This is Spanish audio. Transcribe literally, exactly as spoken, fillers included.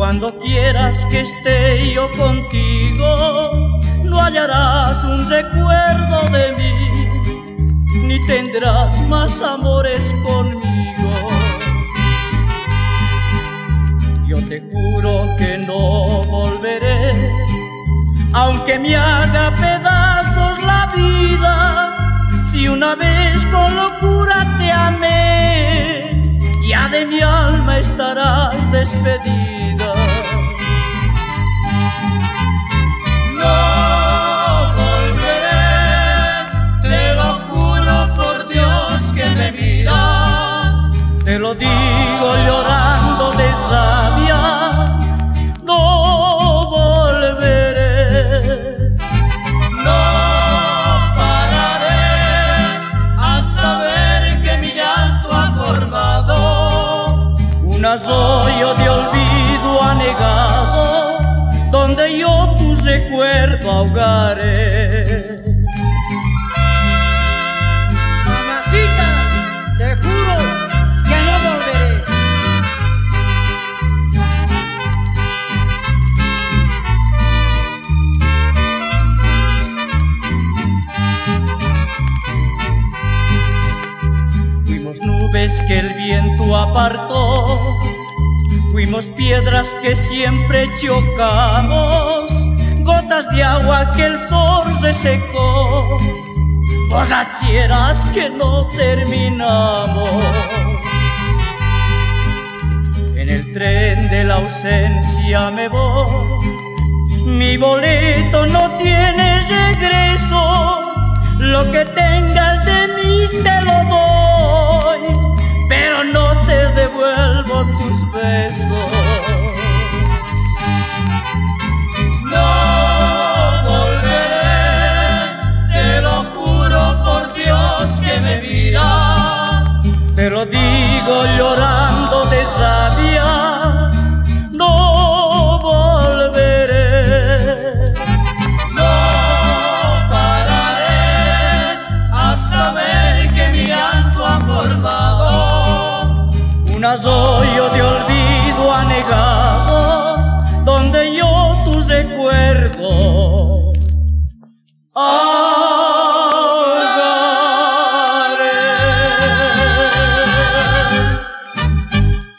Cuando quieras que esté yo contigo, no hallarás un recuerdo de mí, ni tendrás más amores conmigo. Yo te juro que no volveré, aunque me haga pedazos la vida. Si una vez con locura te amé, ya de mi alma estarás despedida. No volveré, te lo juro por Dios que me mira. Te lo digo llorando de rabia, no volveré. No pararé hasta ver que mi llanto ha formado un arroyo de olvido anegado, donde yo tu recuerdo ahogaré. Mamacita, te juro que no volveré. Fuimos nubes que el viento apartó, fuimos piedras que siempre chocamos, gotas de agua que el sol resecó, borracheras que no terminamos. En el tren de la ausencia me voy, mi boleto no tiene regreso.